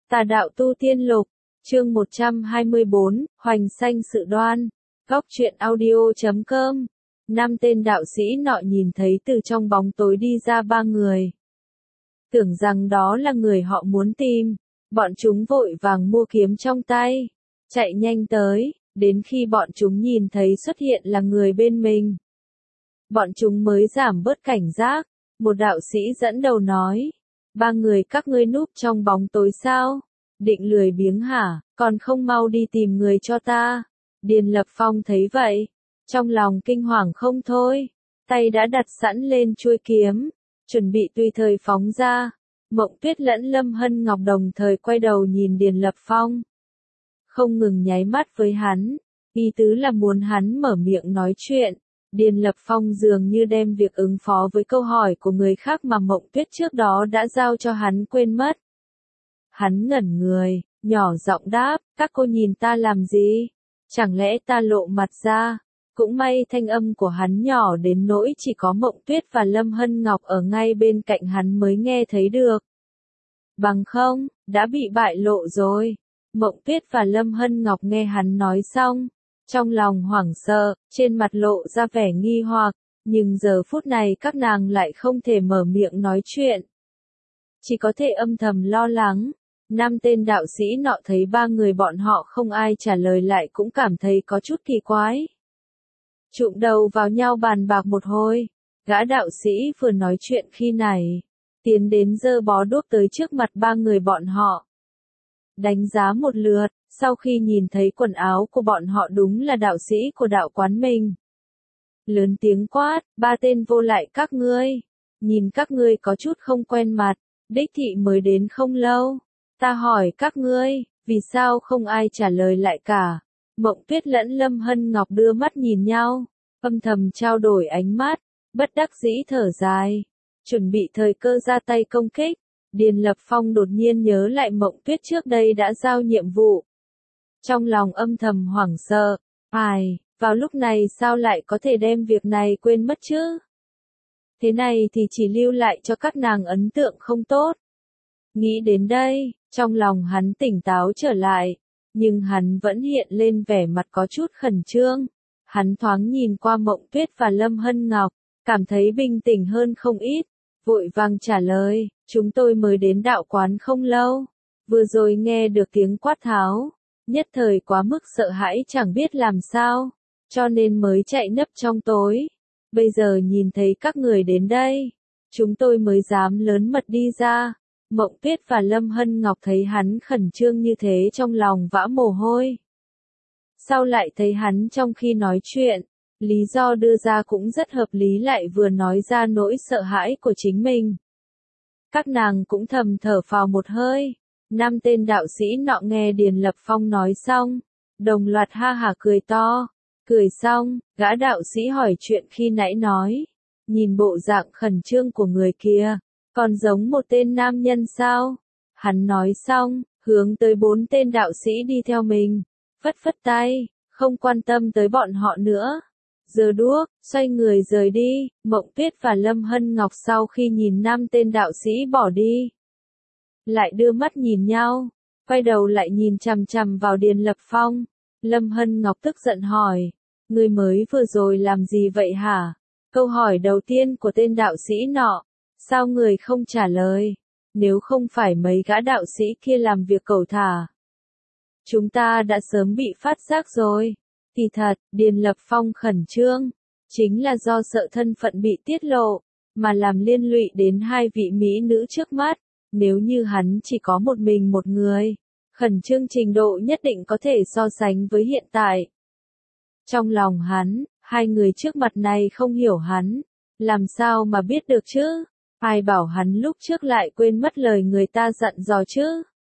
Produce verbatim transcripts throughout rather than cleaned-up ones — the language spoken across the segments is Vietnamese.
Tà đạo tu tiên lục, chương một trăm hai mươi bốn, hoành sanh sự đoan, góc truyện audio chấm com. Năm tên đạo sĩ nọ nhìn thấy từ trong bóng tối đi ra ba người. Tưởng rằng đó là người họ muốn tìm, bọn chúng vội vàng mua kiếm trong tay, chạy nhanh tới, đến khi bọn chúng nhìn thấy xuất hiện là người bên mình. Bọn chúng mới giảm bớt cảnh giác, một đạo sĩ dẫn đầu nói, ba người các ngươi núp trong bóng tối sao? Định lười biếng hả, còn không mau đi tìm người cho ta. Điền Lập Phong thấy vậy, trong lòng kinh hoàng không thôi, tay đã đặt sẵn lên chuôi kiếm, chuẩn bị tùy thời phóng ra. Mộng Tuyết lẫn Lâm Hân Ngọc đồng thời quay đầu nhìn Điền Lập Phong, không ngừng nháy mắt với hắn, ý tứ là muốn hắn mở miệng nói chuyện. Điền Lập Phong dường như đem việc ứng phó với câu hỏi của người khác mà Mộng Tuyết trước đó đã giao cho hắn quên mất. Hắn ngẩn người, nhỏ giọng đáp, các cô nhìn ta làm gì? Chẳng lẽ ta lộ mặt ra? Cũng may thanh âm của hắn nhỏ đến nỗi chỉ có Mộng Tuyết và Lâm Hân Ngọc ở ngay bên cạnh hắn mới nghe thấy được. Bằng không, đã bị bại lộ rồi. Mộng Tuyết và Lâm Hân Ngọc nghe hắn nói xong, trong lòng hoảng sợ, trên mặt lộ ra vẻ nghi hoặc, nhưng giờ phút này các nàng lại không thể mở miệng nói chuyện. Chỉ có thể âm thầm lo lắng. Năm tên đạo sĩ nọ thấy ba người bọn họ không ai trả lời lại cũng cảm thấy có chút kỳ quái. Trụm đầu vào nhau bàn bạc một hồi, gã đạo sĩ vừa nói chuyện khi này, tiến đến giơ bó đuốc tới trước mặt ba người bọn họ. Đánh giá một lượt, sau khi nhìn thấy quần áo của bọn họ đúng là đạo sĩ của đạo quán mình. Lớn tiếng quát, ba tên vô lại các ngươi, nhìn các ngươi có chút không quen mặt, đích thị mới đến không lâu. Ta hỏi các ngươi, vì sao không ai trả lời lại cả? Mộng Tuyết lẫn Lâm Hân Ngọc đưa mắt nhìn nhau, âm thầm trao đổi ánh mắt, bất đắc dĩ thở dài, chuẩn bị thời cơ ra tay công kích. Điền Lập Phong đột nhiên nhớ lại Mộng Tuyết trước đây đã giao nhiệm vụ. Trong lòng âm thầm hoảng sợ, ai, vào lúc này sao lại có thể đem việc này quên mất chứ? Thế này thì chỉ lưu lại cho các nàng ấn tượng không tốt. Nghĩ đến đây, trong lòng hắn tỉnh táo trở lại, nhưng hắn vẫn hiện lên vẻ mặt có chút khẩn trương. Hắn thoáng nhìn qua Mộng Tuyết và Lâm Hân Ngọc, cảm thấy bình tĩnh hơn không ít, vội vàng trả lời, chúng tôi mới đến đạo quán không lâu, vừa rồi nghe được tiếng quát tháo, nhất thời quá mức sợ hãi chẳng biết làm sao, cho nên mới chạy nấp trong tối. Bây giờ nhìn thấy các người đến đây, chúng tôi mới dám lớn mật đi ra. Mộng Tuyết và Lâm Hân Ngọc thấy hắn khẩn trương như thế trong lòng vã mồ hôi. Sau lại thấy hắn trong khi nói chuyện, lý do đưa ra cũng rất hợp lý, lại vừa nói ra nỗi sợ hãi của chính mình. Các nàng cũng thầm thở phào một hơi. Năm tên đạo sĩ nọ nghe Điền Lập Phong nói xong, đồng loạt ha hả cười to. Cười xong, gã đạo sĩ hỏi chuyện khi nãy nói, nhìn bộ dạng khẩn trương của người kia, còn giống một tên nam nhân sao? Hắn nói xong, hướng tới bốn tên đạo sĩ đi theo mình, phất phất tay, không quan tâm tới bọn họ nữa. Giơ đuốc, xoay người rời đi. Mộng Tuyết và Lâm Hân Ngọc sau khi nhìn năm tên đạo sĩ bỏ đi, lại đưa mắt nhìn nhau, quay đầu lại nhìn chằm chằm vào Điền Lập Phong. Lâm Hân Ngọc tức giận hỏi, ngươi mới vừa rồi làm gì vậy hả? Câu hỏi đầu tiên của tên đạo sĩ nọ, sao người không trả lời? Nếu không phải mấy gã đạo sĩ kia làm việc cẩu thả, chúng ta đã sớm bị phát giác rồi. Kỳ thật, Điền Lập Phong khẩn trương, chính là do sợ thân phận bị tiết lộ, mà làm liên lụy đến hai vị mỹ nữ trước mắt. Nếu như hắn chỉ có một mình một người, khẩn trương trình độ nhất định có thể so sánh với hiện tại. Trong lòng hắn, hai người trước mặt này không hiểu hắn, làm sao mà biết được chứ? Ai bảo hắn lúc trước lại quên mất lời người ta dặn dò chứ?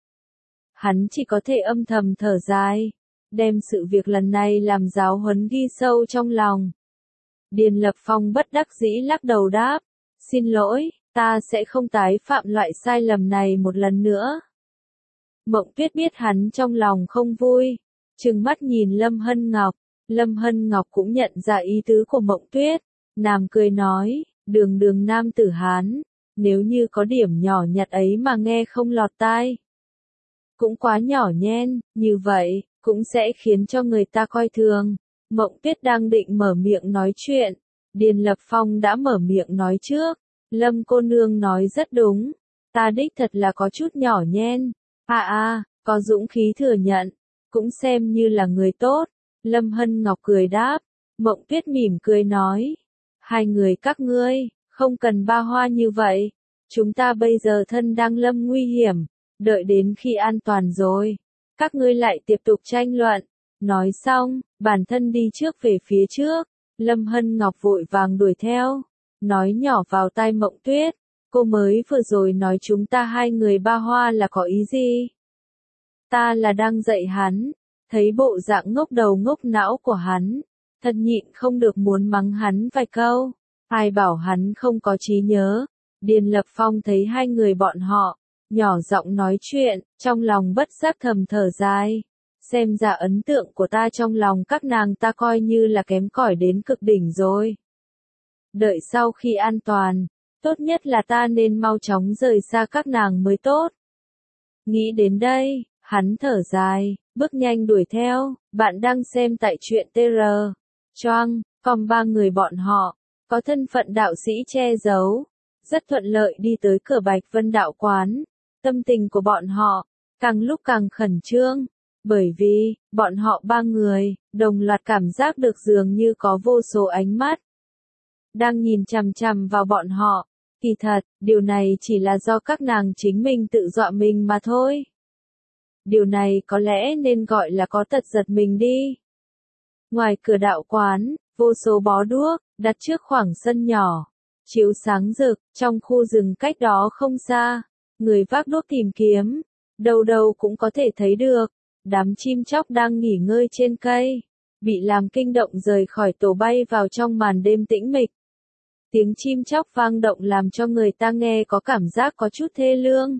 Hắn chỉ có thể âm thầm thở dài, đem sự việc lần này làm giáo huấn ghi sâu trong lòng. Điền Lập Phong bất đắc dĩ lắc đầu đáp, xin lỗi, ta sẽ không tái phạm loại sai lầm này một lần nữa. Mộng Tuyết biết hắn trong lòng không vui, trừng mắt nhìn Lâm Hân Ngọc. Lâm Hân Ngọc cũng nhận ra ý tứ của Mộng Tuyết, nàng cười nói, đường đường nam tử Hán, nếu như có điểm nhỏ nhặt ấy mà nghe không lọt tai, cũng quá nhỏ nhen, như vậy, cũng sẽ khiến cho người ta coi thường. Mộng Tuyết đang định mở miệng nói chuyện, Điền Lập Phong đã mở miệng nói trước. Lâm cô nương nói rất đúng, ta đích thật là có chút nhỏ nhen. À à, có dũng khí thừa nhận, cũng xem như là người tốt. Lâm Hân Ngọc cười đáp. Mộng Tuyết mỉm cười nói, hai người các ngươi, không cần ba hoa như vậy. Chúng ta bây giờ thân đang lâm nguy hiểm, đợi đến khi an toàn rồi, các ngươi lại tiếp tục tranh luận. Nói xong, bản thân đi trước về phía trước, Lâm Hân Ngọc vội vàng đuổi theo, nói nhỏ vào tai Mộng Tuyết, cô mới vừa rồi nói chúng ta hai người ba hoa là có ý gì? Ta là đang dạy hắn, thấy bộ dạng ngốc đầu ngốc não của hắn, thật nhịn không được muốn mắng hắn vài câu, ai bảo hắn không có trí nhớ. Điền Lập Phong thấy hai người bọn họ, nhỏ giọng nói chuyện, trong lòng bất giác thầm thở dài. Xem ra ấn tượng của ta trong lòng các nàng ta coi như là kém cỏi đến cực đỉnh rồi. Đợi sau khi an toàn, tốt nhất là ta nên mau chóng rời xa các nàng mới tốt. Nghĩ đến đây, hắn thở dài, bước nhanh đuổi theo. Bạn đang xem tại truyện tê rờ. Choang, còn ba người bọn họ, có thân phận đạo sĩ che giấu, rất thuận lợi đi tới cửa Bạch Vân đạo quán. Tâm tình của bọn họ, càng lúc càng khẩn trương, bởi vì, bọn họ ba người, đồng loạt cảm giác được dường như có vô số ánh mắt đang nhìn chằm chằm vào bọn họ. Kỳ thật, điều này chỉ là do các nàng chính mình tự dọa mình mà thôi. Điều này có lẽ nên gọi là có tật giật mình đi. Ngoài cửa đạo quán, vô số bó đuốc, đặt trước khoảng sân nhỏ, chiếu sáng rực, trong khu rừng cách đó không xa, người vác đuốc tìm kiếm, đâu đâu cũng có thể thấy được, đám chim chóc đang nghỉ ngơi trên cây, bị làm kinh động rời khỏi tổ bay vào trong màn đêm tĩnh mịch. Tiếng chim chóc vang động làm cho người ta nghe có cảm giác có chút thê lương.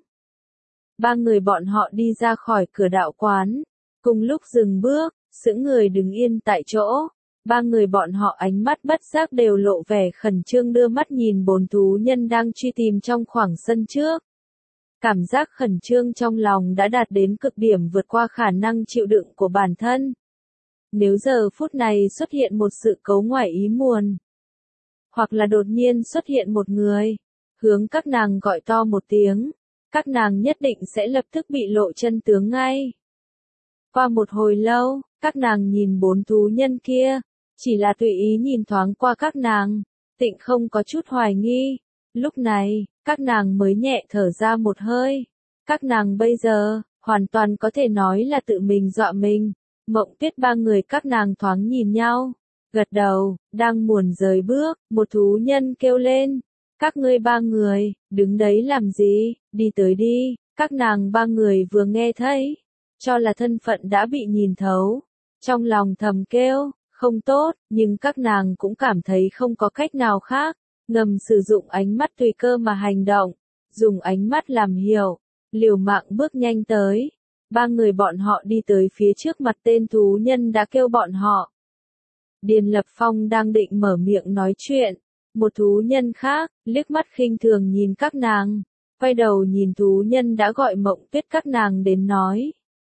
Ba người bọn họ đi ra khỏi cửa đạo quán, cùng lúc dừng bước, sững người đứng yên tại chỗ. Ba người bọn họ ánh mắt bất giác đều lộ vẻ khẩn trương đưa mắt nhìn bốn thú nhân đang truy tìm trong khoảng sân trước. Cảm giác khẩn trương trong lòng đã đạt đến cực điểm vượt qua khả năng chịu đựng của bản thân. Nếu giờ phút này xuất hiện một sự cố ngoài ý muốn, hoặc là đột nhiên xuất hiện một người, hướng các nàng gọi to một tiếng, các nàng nhất định sẽ lập tức bị lộ chân tướng ngay. Qua một hồi lâu, các nàng nhìn bốn thú nhân kia, chỉ là tùy ý nhìn thoáng qua các nàng, tịnh không có chút hoài nghi. Lúc này, các nàng mới nhẹ thở ra một hơi. Các nàng bây giờ, hoàn toàn có thể nói là tự mình dọa mình. Mộng Tuyết ba người các nàng thoáng nhìn nhau, gật đầu, đang muốn rời bước, một thú nhân kêu lên. Các ngươi ba người, đứng đấy làm gì, đi tới đi. Các nàng ba người vừa nghe thấy, cho là thân phận đã bị nhìn thấu. Trong lòng thầm kêu, không tốt, nhưng các nàng cũng cảm thấy không có cách nào khác. Ngầm sử dụng ánh mắt tùy cơ mà hành động, dùng ánh mắt làm hiểu, liều mạng bước nhanh tới. Ba người bọn họ đi tới phía trước mặt tên thú nhân đã kêu bọn họ. Điền Lập Phong đang định mở miệng nói chuyện, một thú nhân khác, liếc mắt khinh thường nhìn các nàng, quay đầu nhìn thú nhân đã gọi Mộng Tuyết các nàng đến nói.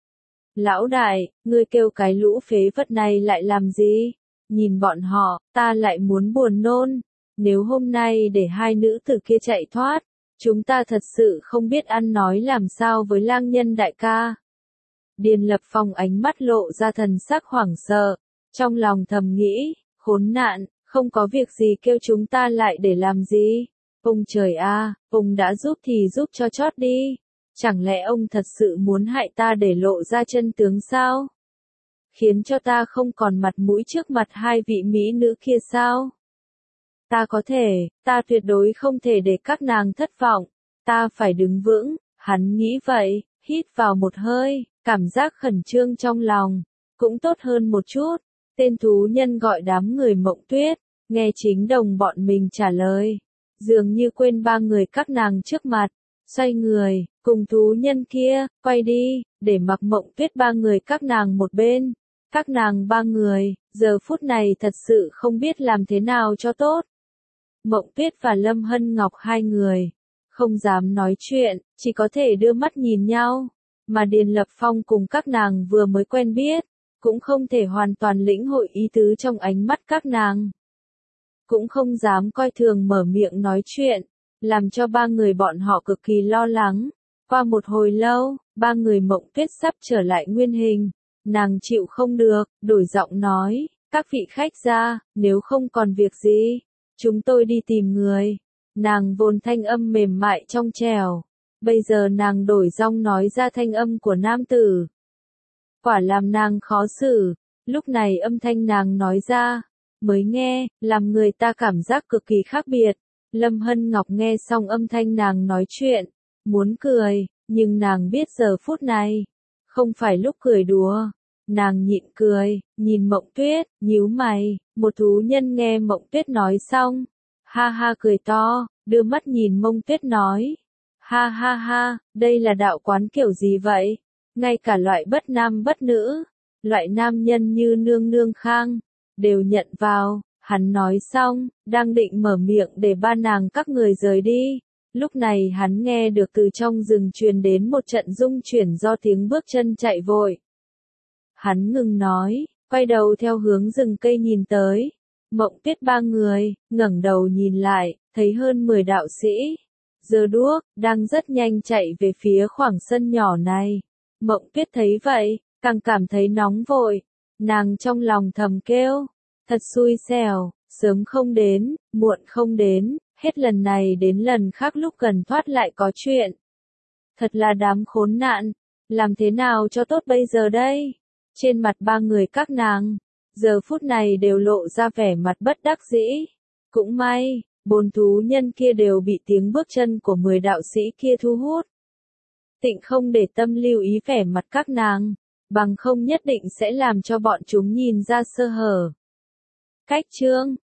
Lão đại, ngươi kêu cái lũ phế vật này lại làm gì? Nhìn bọn họ, ta lại muốn buồn nôn. Nếu hôm nay để hai nữ tử kia chạy thoát, chúng ta thật sự không biết ăn nói làm sao với lang nhân đại ca. Điền Lập Phong ánh mắt lộ ra thần sắc hoảng sợ, trong lòng thầm nghĩ, khốn nạn, không có việc gì kêu chúng ta lại để làm gì. Ông trời a, ông đã giúp thì giúp cho chót đi. Chẳng lẽ ông thật sự muốn hại ta để lộ ra chân tướng sao? Khiến cho ta không còn mặt mũi trước mặt hai vị mỹ nữ kia sao? Ta có thể, ta tuyệt đối không thể để các nàng thất vọng. Ta phải đứng vững, hắn nghĩ vậy, hít vào một hơi, cảm giác khẩn trương trong lòng, cũng tốt hơn một chút. Tên thú nhân gọi đám người Mộng Tuyết, nghe chính đồng bọn mình trả lời. Dường như quên ba người các nàng trước mặt, xoay người, cùng thú nhân kia, quay đi, để mặc Mộng Tuyết ba người các nàng một bên. Các nàng ba người, giờ phút này thật sự không biết làm thế nào cho tốt. Mộng Tuyết và Lâm Hân Ngọc hai người, không dám nói chuyện, chỉ có thể đưa mắt nhìn nhau. mà Điền Lập Phong cùng các nàng vừa mới quen biết, cũng không thể hoàn toàn lĩnh hội ý tứ trong ánh mắt các nàng. Cũng không dám coi thường mở miệng nói chuyện, làm cho ba người bọn họ cực kỳ lo lắng. Qua một hồi lâu, ba người Mộng Tuyết sắp trở lại nguyên hình, nàng chịu không được, đổi giọng nói, các vị khách gia, nếu không còn việc gì, chúng tôi đi tìm người. Nàng vốn thanh âm mềm mại trong trẻo, bây giờ nàng đổi giọng nói ra thanh âm của nam tử. Quả làm nàng khó xử, lúc này âm thanh nàng nói ra, mới nghe, làm người ta cảm giác cực kỳ khác biệt. Lâm Hân Ngọc nghe xong âm thanh nàng nói chuyện, muốn cười, nhưng nàng biết giờ phút này, không phải lúc cười đùa. Nàng nhịn cười, nhìn Mộng Tuyết, nhíu mày, một thú nhân nghe Mộng Tuyết nói xong, ha ha cười to, đưa mắt nhìn Mông Tuyết nói, ha ha ha, đây là đạo quán kiểu gì vậy? Ngay cả loại bất nam bất nữ, loại nam nhân như nương nương khang, đều nhận vào. Hắn nói xong, đang định mở miệng để ba nàng các người rời đi. Lúc này hắn nghe được từ trong rừng truyền đến một trận rung chuyển do tiếng bước chân chạy vội. Hắn ngừng nói, quay đầu theo hướng rừng cây nhìn tới. Mộng Tuyết ba người, ngẩng đầu nhìn lại, thấy hơn mười đạo sĩ, giơ đuốc, đang rất nhanh chạy về phía khoảng sân nhỏ này. Mộng Tuyết thấy vậy, càng cảm thấy nóng vội. Nàng trong lòng thầm kêu, thật xui xẻo, sớm không đến, muộn không đến, hết lần này đến lần khác lúc gần thoát lại có chuyện. Thật là đám khốn nạn, làm thế nào cho tốt bây giờ đây? Trên mặt ba người các nàng, giờ phút này đều lộ ra vẻ mặt bất đắc dĩ. Cũng may, bốn thú nhân kia đều bị tiếng bước chân của mười đạo sĩ kia thu hút. Tịnh không để tâm lưu ý vẻ mặt các nàng, bằng không nhất định sẽ làm cho bọn chúng nhìn ra sơ hở. Cách chương